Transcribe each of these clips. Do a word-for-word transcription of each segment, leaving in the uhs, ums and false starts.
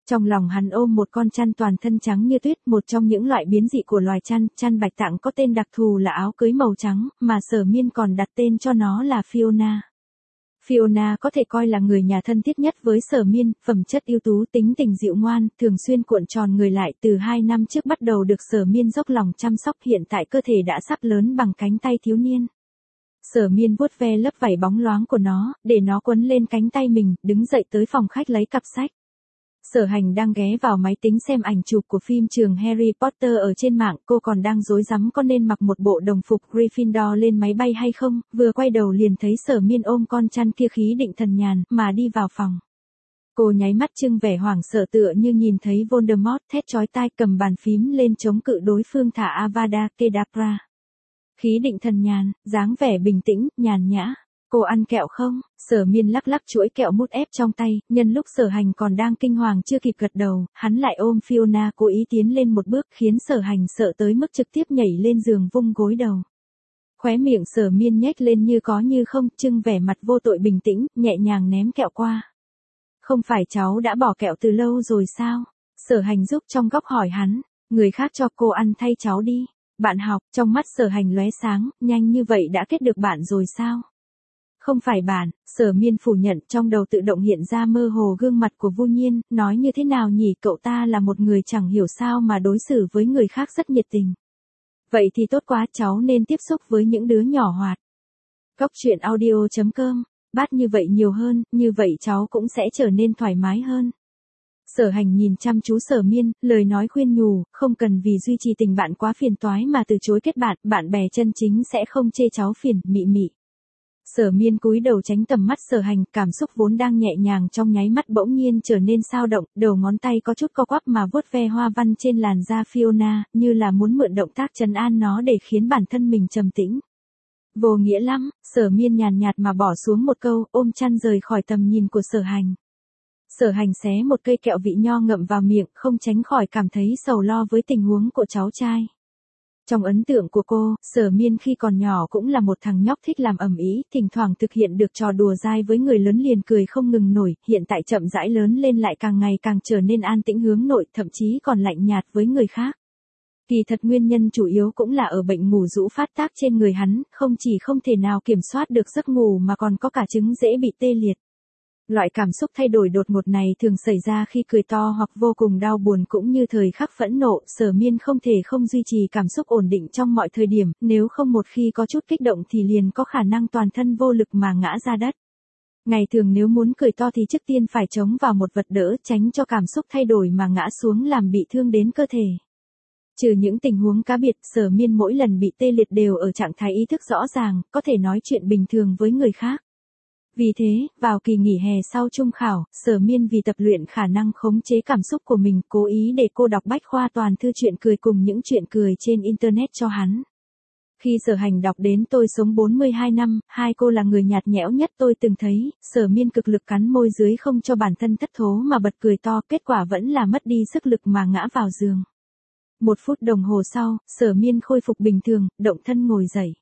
Trong lòng hắn ôm một con chăn toàn thân trắng như tuyết, một trong những loại biến dị của loài chăn, chăn bạch tạng có tên đặc thù là áo cưới màu trắng, mà Sở Miên còn đặt tên cho nó là Fiona. Fiona có thể coi là người nhà thân thiết nhất với Sở Miên, phẩm chất ưu tú, tính tình dịu ngoan, thường xuyên cuộn tròn người lại, từ hai năm trước bắt đầu được Sở Miên dốc lòng chăm sóc, hiện tại cơ thể đã sắp lớn bằng cánh tay thiếu niên. Sở Miên vuốt ve lớp vảy bóng loáng của nó, để nó quấn lên cánh tay mình, đứng dậy tới phòng khách lấy cặp sách. Sở Hành đang ghé vào máy tính xem ảnh chụp của phim trường Harry Potter ở trên mạng, cô còn đang rối rắm có nên mặc một bộ đồng phục Gryffindor lên máy bay hay không, vừa quay đầu liền thấy Sở Miên ôm con chăn kia khí định thần nhàn, mà đi vào phòng. Cô nháy mắt trưng vẻ hoảng sợ tựa như nhìn thấy Voldemort, thét chói tai, cầm bàn phím lên chống cự đối phương, thả Avada Kedavra. Khí định thần nhàn, dáng vẻ bình tĩnh, nhàn nhã. Cô ăn kẹo không? Sở Miên lắc lắc chuỗi kẹo mút ép trong tay, nhân lúc Sở Hành còn đang kinh hoàng chưa kịp gật đầu, hắn lại ôm Fiona cố ý tiến lên một bước, khiến Sở Hành sợ tới mức trực tiếp nhảy lên giường vung gối đầu. Khóe miệng Sở Miên nhếch lên như có như không, trưng vẻ mặt vô tội bình tĩnh, nhẹ nhàng ném kẹo qua. Không phải cháu đã bỏ kẹo từ lâu rồi sao? Sở Hành giúp trong góc hỏi hắn, người khác cho cô ăn thay cháu đi. Bạn học, trong mắt Sở Hành lóe sáng, nhanh như vậy đã kết được bạn rồi sao? Không phải bạn, Sở Miên phủ nhận, trong đầu tự động hiện ra mơ hồ gương mặt của Vu Nhiên, nói như thế nào nhỉ, cậu ta là một người chẳng hiểu sao mà đối xử với người khác rất nhiệt tình. Vậy thì tốt quá, cháu nên tiếp xúc với những đứa nhỏ hoạt. Cóc truyện audio chấm com, bắt như vậy nhiều hơn, như vậy cháu cũng sẽ trở nên thoải mái hơn. Sở Hành nhìn chăm chú Sở Miên, lời nói khuyên nhủ, không cần vì duy trì tình bạn quá phiền toái mà từ chối kết bạn, bạn bè chân chính sẽ không chê cháu phiền, mị mị. Sở Miên cúi đầu tránh tầm mắt Sở Hành, cảm xúc vốn đang nhẹ nhàng trong nháy mắt bỗng nhiên trở nên xao động, đầu ngón tay có chút co quắp mà vuốt ve hoa văn trên làn da Fiona, như là muốn mượn động tác trấn an nó để khiến bản thân mình trầm tĩnh. Vô nghĩa lắm, Sở Miên nhàn nhạt mà bỏ xuống một câu, ôm chăn rời khỏi tầm nhìn của Sở Hành. Sở Hành xé một cây kẹo vị nho ngậm vào miệng, không tránh khỏi cảm thấy sầu lo với tình huống của cháu trai. Trong ấn tượng của cô, Sở Miên khi còn nhỏ cũng là một thằng nhóc thích làm ầm ĩ, thỉnh thoảng thực hiện được trò đùa dai với người lớn liền cười không ngừng nổi, hiện tại chậm rãi lớn lên lại càng ngày càng trở nên an tĩnh hướng nội, thậm chí còn lạnh nhạt với người khác. Kỳ thật nguyên nhân chủ yếu cũng là ở bệnh ngủ rũ phát tác trên người hắn, không chỉ không thể nào kiểm soát được giấc ngủ mà còn có cả chứng dễ bị tê liệt. Loại cảm xúc thay đổi đột ngột này thường xảy ra khi cười to hoặc vô cùng đau buồn, cũng như thời khắc phẫn nộ. Sở Miên không thể không duy trì cảm xúc ổn định trong mọi thời điểm, nếu không một khi có chút kích động thì liền có khả năng toàn thân vô lực mà ngã ra đất. Ngày thường nếu muốn cười to thì trước tiên phải chống vào một vật đỡ, tránh cho cảm xúc thay đổi mà ngã xuống làm bị thương đến cơ thể. Trừ những tình huống cá biệt, Sở Miên mỗi lần bị tê liệt đều ở trạng thái ý thức rõ ràng, có thể nói chuyện bình thường với người khác. Vì thế, vào kỳ nghỉ hè sau trung khảo, Sở Miên vì tập luyện khả năng khống chế cảm xúc của mình, cố ý để cô đọc bách khoa toàn thư chuyện cười cùng những chuyện cười trên Internet cho hắn. Khi Sở Hành đọc đến Tôi sống bốn mươi hai năm, hai cô là người nhạt nhẽo nhất tôi từng thấy, Sở Miên cực lực cắn môi dưới không cho bản thân thất thố mà bật cười to, kết quả vẫn là mất đi sức lực mà ngã vào giường. Một phút đồng hồ sau, Sở Miên khôi phục bình thường, động thân ngồi dậy.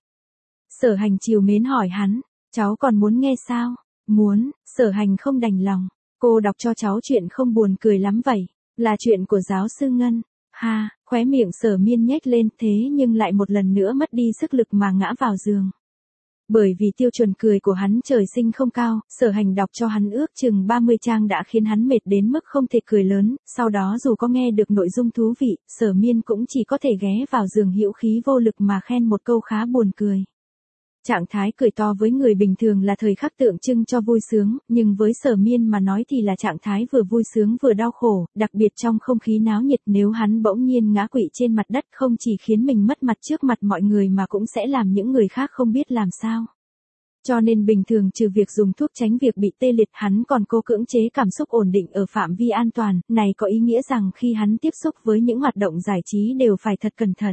Sở Hành trìu mến hỏi hắn, cháu còn muốn nghe sao? Muốn. Sở Hành không đành lòng. Cô đọc cho cháu chuyện không buồn cười lắm vậy. Là chuyện của giáo sư Ngân. Ha, khóe miệng Sở Miên nhếch lên, thế nhưng lại một lần nữa mất đi sức lực mà ngã vào giường. Bởi vì tiêu chuẩn cười của hắn trời sinh không cao, Sở Hành đọc cho hắn ước chừng ba mươi trang đã khiến hắn mệt đến mức không thể cười lớn, sau đó dù có nghe được nội dung thú vị, Sở Miên cũng chỉ có thể ghé vào giường hữu khí vô lực mà khen một câu khá buồn cười. Trạng thái cười to với người bình thường là thời khắc tượng trưng cho vui sướng, nhưng với Sở Miên mà nói thì là trạng thái vừa vui sướng vừa đau khổ, đặc biệt trong không khí náo nhiệt, nếu hắn bỗng nhiên ngã quỵ trên mặt đất không chỉ khiến mình mất mặt trước mặt mọi người mà cũng sẽ làm những người khác không biết làm sao. Cho nên bình thường trừ việc dùng thuốc tránh việc bị tê liệt, hắn còn cố cưỡng chế cảm xúc ổn định ở phạm vi an toàn, này có ý nghĩa rằng khi hắn tiếp xúc với những hoạt động giải trí đều phải thật cẩn thận.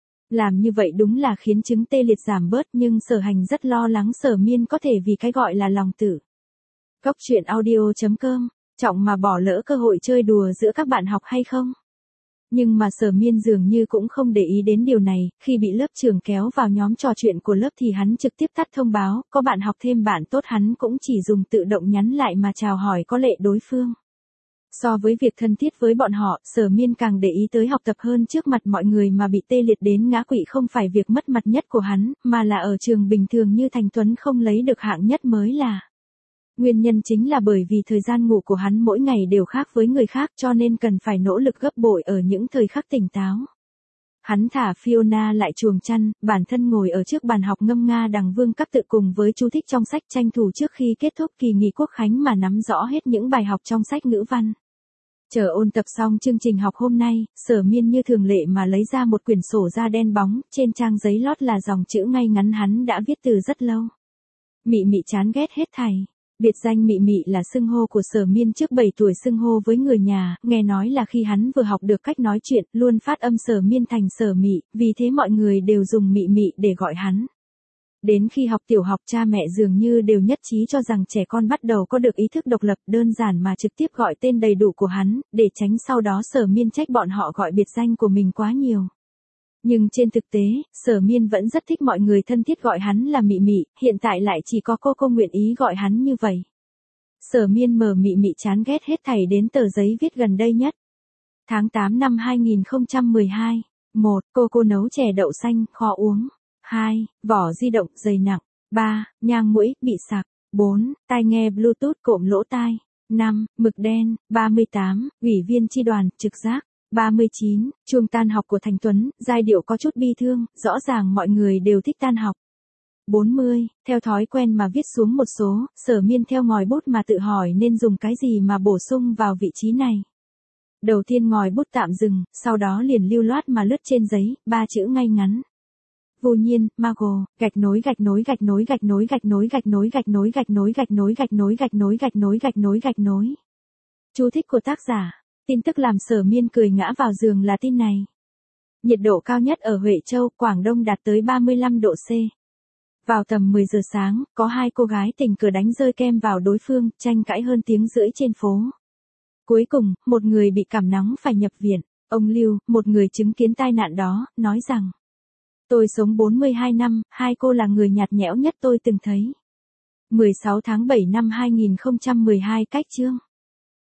Làm như vậy đúng là khiến chứng tê liệt giảm bớt, nhưng Sở Hành rất lo lắng Sở Miên có thể vì cái gọi là lòng tử. Cóc truyện audio chấm com, trọng mà bỏ lỡ cơ hội chơi đùa giữa các bạn học hay không? Nhưng mà Sở Miên dường như cũng không để ý đến điều này, khi bị lớp trưởng kéo vào nhóm trò chuyện của lớp thì hắn trực tiếp tắt thông báo, có bạn học thêm bạn tốt hắn cũng chỉ dùng tự động nhắn lại mà chào hỏi có lệ đối phương. So với việc thân thiết với bọn họ, Sở Miên càng để ý tới học tập hơn trước mặt mọi người mà bị tê liệt đến ngã quỵ không phải việc mất mặt nhất của hắn, mà là ở trường bình thường như Thành Tuấn không lấy được hạng nhất mới là. Nguyên nhân chính là bởi vì thời gian ngủ của hắn mỗi ngày đều khác với người khác cho nên cần phải nỗ lực gấp bội ở những thời khắc tỉnh táo. Hắn thả Fiona lại chuồng chăn, bản thân ngồi ở trước bàn học ngâm nga đằng vương cấp tự cùng với chú thích trong sách tranh thủ trước khi kết thúc kỳ nghỉ quốc khánh mà nắm rõ hết những bài học trong sách ngữ văn. Chờ ôn tập xong chương trình học hôm nay, Sở Miên như thường lệ mà lấy ra một quyển sổ da đen bóng, trên trang giấy lót là dòng chữ ngay ngắn hắn đã viết từ rất lâu. Mị Mị chán ghét hết thảy. Biệt danh Mị Mị là xưng hô của Sở Miên trước bảy tuổi xưng hô với người nhà, nghe nói là khi hắn vừa học được cách nói chuyện, luôn phát âm Sở Miên thành Sở Mị, vì thế mọi người đều dùng Mị Mị để gọi hắn. Đến khi học tiểu học cha mẹ dường như đều nhất trí cho rằng trẻ con bắt đầu có được ý thức độc lập đơn giản mà trực tiếp gọi tên đầy đủ của hắn, để tránh sau đó Sở Miên trách bọn họ gọi biệt danh của mình quá nhiều. Nhưng trên thực tế, Sở Miên vẫn rất thích mọi người thân thiết gọi hắn là Mị Mị, hiện tại lại chỉ có cô cô nguyện ý gọi hắn như vậy. Sở Miên mở Mị Mị chán ghét hết thảy đến tờ giấy viết gần đây nhất. Tháng tám năm hai nghìn không trăm mười hai. một. Cô cô nấu chè đậu xanh, kho uống. hai. Vỏ di động dày nặng. ba. Nhang mũi, bị sặc. bốn. Tai nghe Bluetooth cộm lỗ tai. năm. Mực đen. ba mươi tám. Ủy viên chi đoàn, trực giác. ba mươi chín. Chuông tan học của Thành Tuấn, giai điệu có chút bi thương, rõ ràng mọi người đều thích tan học. bốn mươi. Theo thói quen mà viết xuống một số, Sở Miên theo ngòi bút mà tự hỏi nên dùng cái gì mà bổ sung vào vị trí này. Đầu tiên ngòi bút tạm dừng, sau đó liền lưu loát mà lướt trên giấy, ba chữ ngay ngắn. Vô nhiên, Margot, gạch nối gạch nối gạch nối gạch nối gạch nối gạch nối gạch nối gạch nối gạch nối gạch nối gạch nối gạch nối gạch nối gạch nối. Chú thích của tác giả. Tin tức làm Sở Miên cười ngã vào giường là tin này. Nhiệt độ cao nhất ở Huệ Châu, Quảng Đông đạt tới ba mươi lăm độ C. Vào tầm mười giờ sáng, có hai cô gái tình cờ đánh rơi kem vào đối phương, tranh cãi hơn tiếng rưỡi trên phố. Cuối cùng, một người bị cảm nóng phải nhập viện. Ông Lưu, một người chứng kiến tai nạn đó, nói rằng: Tôi sống bốn mươi hai năm, hai cô là người nhạt nhẽo nhất tôi từng thấy. mười sáu tháng bảy năm hai nghìn không trăm mười hai cách chương.